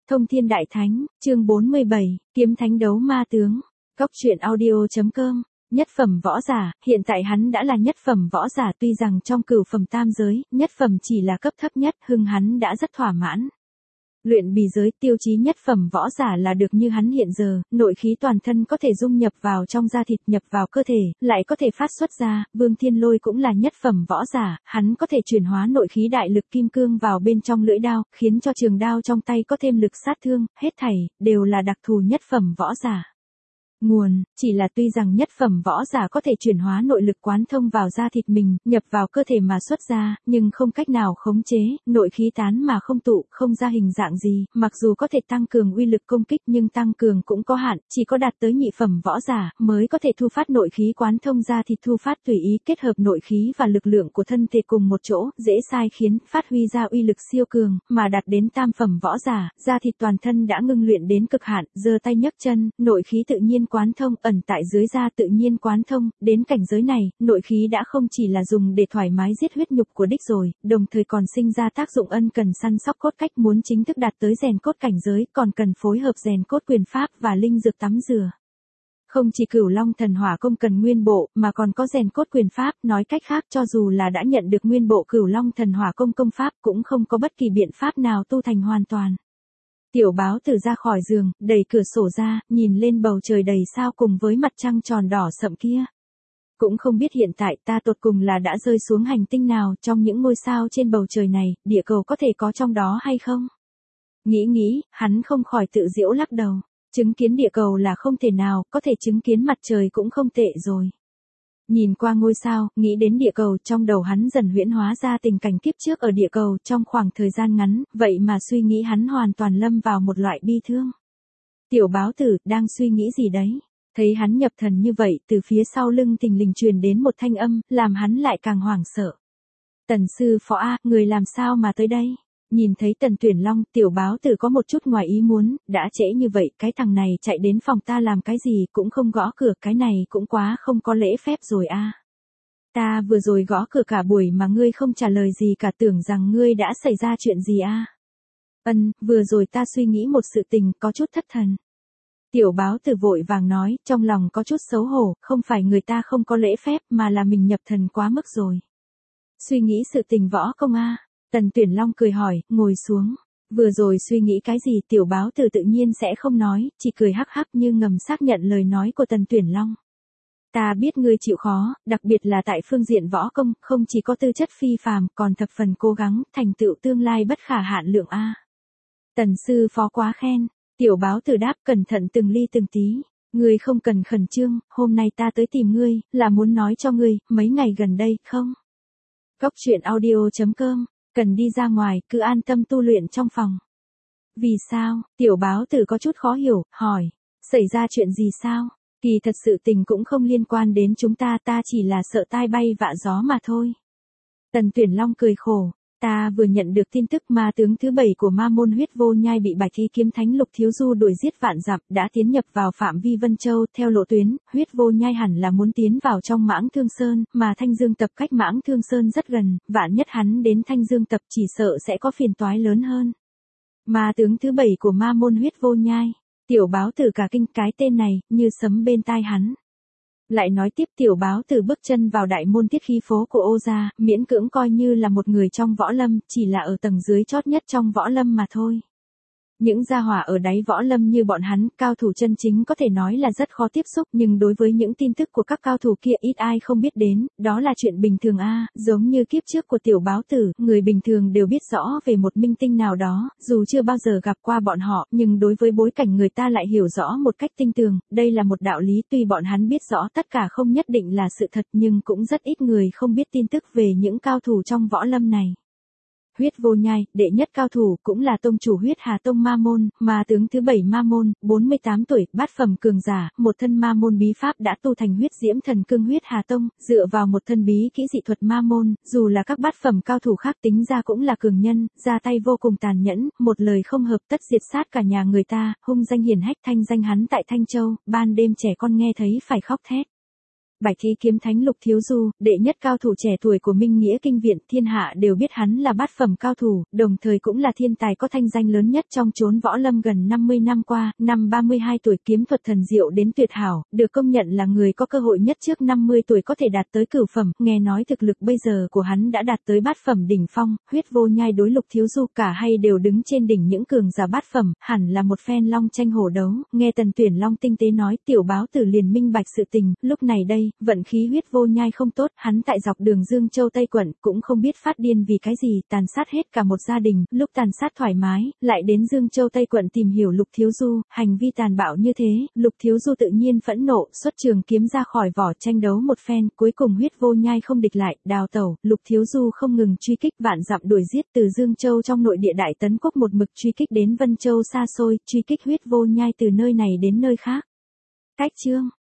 Thông Thiên Đại Thánh, chương 47, Kiếm Thánh đấu ma tướng. Góc truyện audio.com. Nhất phẩm võ giả, hiện tại hắn đã là nhất phẩm võ giả, tuy rằng trong cửu phẩm tam giới, nhất phẩm chỉ là cấp thấp nhất, hắn đã rất thỏa mãn. Luyện bì giới, tiêu chí nhất phẩm võ giả là được như hắn hiện giờ, nội khí toàn thân có thể dung nhập vào trong da thịt, nhập vào cơ thể, lại có thể phát xuất ra. Vương Thiên Lôi cũng là nhất phẩm võ giả, hắn có thể chuyển hóa nội khí đại lực kim cương vào bên trong lưỡi đao, khiến cho trường đao trong tay có thêm lực sát thương, hết thảy đều là đặc thù nhất phẩm võ giả. Nguồn, chỉ là tuy rằng nhất phẩm võ giả có thể chuyển hóa nội lực quán thông vào da thịt mình, nhập vào cơ thể mà xuất ra, nhưng không cách nào khống chế, nội khí tán mà không tụ, không ra hình dạng gì, mặc dù có thể tăng cường uy lực công kích nhưng tăng cường cũng có hạn, chỉ có đạt tới nhị phẩm võ giả mới có thể thu phát nội khí quán thông da thịt, thu phát tùy ý kết hợp nội khí và lực lượng của thân thể cùng một chỗ, dễ sai khiến phát huy ra uy lực siêu cường, mà đạt đến tam phẩm võ giả, da thịt toàn thân đã ngưng luyện đến cực hạn, giơ tay nhấc chân, nội khí tự nhiên quán thông, ẩn tại dưới da tự nhiên quán thông, đến cảnh giới này, nội khí đã không chỉ là dùng để thoải mái giết huyết nhục của đích rồi, đồng thời còn sinh ra tác dụng ân cần săn sóc cốt cách, muốn chính thức đạt tới rèn cốt cảnh giới, còn cần phối hợp rèn cốt quyền pháp và linh dược tắm rửa. Không chỉ Cửu Long Thần Hỏa Công cần nguyên bộ, mà còn có rèn cốt quyền pháp, nói cách khác cho dù là đã nhận được nguyên bộ Cửu Long Thần Hỏa Công công pháp, cũng không có bất kỳ biện pháp nào tu thành hoàn toàn. Tiểu Báo Tử ra khỏi giường, đẩy cửa sổ ra, nhìn lên bầu trời đầy sao cùng với mặt trăng tròn đỏ sậm kia. Cũng không biết hiện tại ta tột cùng là đã rơi xuống hành tinh nào, trong những ngôi sao trên bầu trời này, địa cầu có thể có trong đó hay không? Nghĩ, hắn không khỏi tự giễu lắc đầu. Chứng kiến địa cầu là không thể nào, có thể chứng kiến mặt trời cũng không tệ rồi. Nhìn qua ngôi sao, nghĩ đến địa cầu, trong đầu hắn dần huyễn hóa ra tình cảnh kiếp trước ở địa cầu trong khoảng thời gian ngắn, vậy mà suy nghĩ hắn hoàn toàn lâm vào một loại bi thương. Tiểu Báo Tử, đang suy nghĩ gì đấy? Thấy hắn nhập thần như vậy, từ phía sau lưng thình lình truyền đến một thanh âm, làm hắn lại càng hoảng sợ. Tần sư phó A, người làm sao mà tới đây? Nhìn thấy Tần Tuyển Long, Tiểu Báo Tử có một chút ngoài ý muốn, đã trễ như vậy, cái thằng này chạy đến phòng ta làm cái gì, cũng không gõ cửa, cái này cũng quá không có lễ phép rồi a. Ta vừa rồi gõ cửa cả buổi mà ngươi không trả lời gì cả, tưởng rằng ngươi đã xảy ra chuyện gì a. Vừa rồi ta suy nghĩ một sự tình, có chút thất thần. Tiểu Báo Tử vội vàng nói, trong lòng có chút xấu hổ, không phải người ta không có lễ phép, mà là mình nhập thần quá mức rồi. Suy nghĩ sự tình võ công a. Tần Tuyển Long cười hỏi, ngồi xuống. Vừa rồi suy nghĩ cái gì, Tiểu Báo Tử tự nhiên sẽ không nói, chỉ cười hắc hắc như ngầm xác nhận lời nói của Tần Tuyển Long. Ta biết ngươi chịu khó, đặc biệt là tại phương diện võ công, không chỉ có tư chất phi phàm, còn thập phần cố gắng, thành tựu tương lai bất khả hạn lượng a. Tần sư phó quá khen. Tiểu Báo Tử đáp, cẩn thận từng ly từng tí. Ngươi không cần khẩn trương, hôm nay ta tới tìm ngươi, là muốn nói cho ngươi, mấy ngày gần đây, không? Góc truyện audio.com. Cần đi ra ngoài, cứ an tâm tu luyện trong phòng. Vì sao? Tiểu Báo Tử có chút khó hiểu, hỏi. Xảy ra chuyện gì sao? Kỳ thật sự tình cũng không liên quan đến chúng ta, ta chỉ là sợ tai bay vạ gió mà thôi. Tần Tuyển Long cười khổ. Ta vừa nhận được tin tức ma tướng thứ 7 của ma môn Huyết Vô Nhai bị Bạch Thi Kiếm Thánh Lục Thiếu Du đuổi giết vạn dặm, đã tiến nhập vào phạm vi Vân Châu, theo lộ tuyến, Huyết Vô Nhai hẳn là muốn tiến vào trong Mãng Thương Sơn, mà Thanh Dương Tập cách Mãng Thương Sơn rất gần, vạn nhất hắn đến Thanh Dương Tập chỉ sợ sẽ có phiền toái lớn hơn. Ma tướng thứ 7 của ma môn Huyết Vô Nhai. Tiểu Báo Tử cả kinh, cái tên này, như sấm bên tai hắn. Lại nói tiếp, Tiểu Báo Tử bước chân vào đại môn Tiết Khí phố của Ô gia, miễn cưỡng coi như là một người trong võ lâm, chỉ là ở tầng dưới chót nhất trong võ lâm mà thôi. Những gia hỏa ở đáy võ lâm như bọn hắn, cao thủ chân chính có thể nói là rất khó tiếp xúc, nhưng đối với những tin tức của các cao thủ kia ít ai không biết đến, đó là chuyện bình thường a. Giống như kiếp trước của Tiểu Báo Tử, người bình thường đều biết rõ về một minh tinh nào đó, dù chưa bao giờ gặp qua bọn họ, nhưng đối với bối cảnh người ta lại hiểu rõ một cách tinh tường, đây là một đạo lý, tuy bọn hắn biết rõ tất cả không nhất định là sự thật, nhưng cũng rất ít người không biết tin tức về những cao thủ trong võ lâm này. Huyết Vô Nhai, đệ nhất cao thủ, cũng là tông chủ Huyết Hà Tông ma môn, ma tướng thứ 7 ma môn, 48 tuổi, bát phẩm cường giả, một thân ma môn bí pháp đã tu thành Huyết Diễm Thần Cương Huyết Hà Tông, dựa vào một thân bí kỹ dị thuật ma môn, dù là các bát phẩm cao thủ khác tính ra cũng là cường nhân, ra tay vô cùng tàn nhẫn, một lời không hợp tất diệt sát cả nhà người ta, hung danh hiển hách, thanh danh hắn tại Thanh Châu, ban đêm trẻ con nghe thấy phải khóc thét. Bạch Thí kiếm thánh Lục Thiếu Du, đệ nhất cao thủ trẻ tuổi của Minh Nghĩa Kinh Viện, thiên hạ đều biết hắn là bát phẩm cao thủ, đồng thời cũng là thiên tài có thanh danh lớn nhất trong chốn võ lâm gần 50 năm qua, năm 32 tuổi kiếm thuật thần diệu đến tuyệt hảo, được công nhận là người có cơ hội nhất trước 50 tuổi có thể đạt tới cửu phẩm, nghe nói thực lực bây giờ của hắn đã đạt tới bát phẩm đỉnh phong, Huyết Vô Nhai đối Lục Thiếu Du cả hai đều đứng trên đỉnh những cường giả bát phẩm, hẳn là một phen long tranh hổ đấu, nghe Tần Tuyển Long tinh tế nói, tiểu báo tử liền minh bạch sự tình, lúc này đây, vận khí Huyết Vô Nhai không tốt, hắn tại dọc đường Dương Châu Tây quận, cũng không biết phát điên vì cái gì, tàn sát hết cả một gia đình, lúc tàn sát thoải mái, lại đến Dương Châu Tây quận tìm hiểu Lục Thiếu Du, hành vi tàn bạo như thế, Lục Thiếu Du tự nhiên phẫn nộ, xuất trường kiếm ra khỏi vỏ tranh đấu một phen, cuối cùng Huyết Vô Nhai không địch lại, đào tẩu, Lục Thiếu Du không ngừng truy kích, vạn dặm đuổi giết, từ Dương Châu trong nội địa Đại Tấn Quốc một mực truy kích đến Vân Châu xa xôi, truy kích Huyết Vô Nhai từ nơi này đến nơi khác. Cách chương